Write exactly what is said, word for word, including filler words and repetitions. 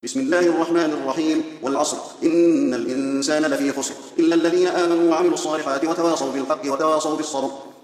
بسم الله الرحمن الرحيم والعصر إن الإنسان لفي خسر إلا الذين آمنوا وعملوا الصالحات وتواصوا بالحق وتواصوا بالصبر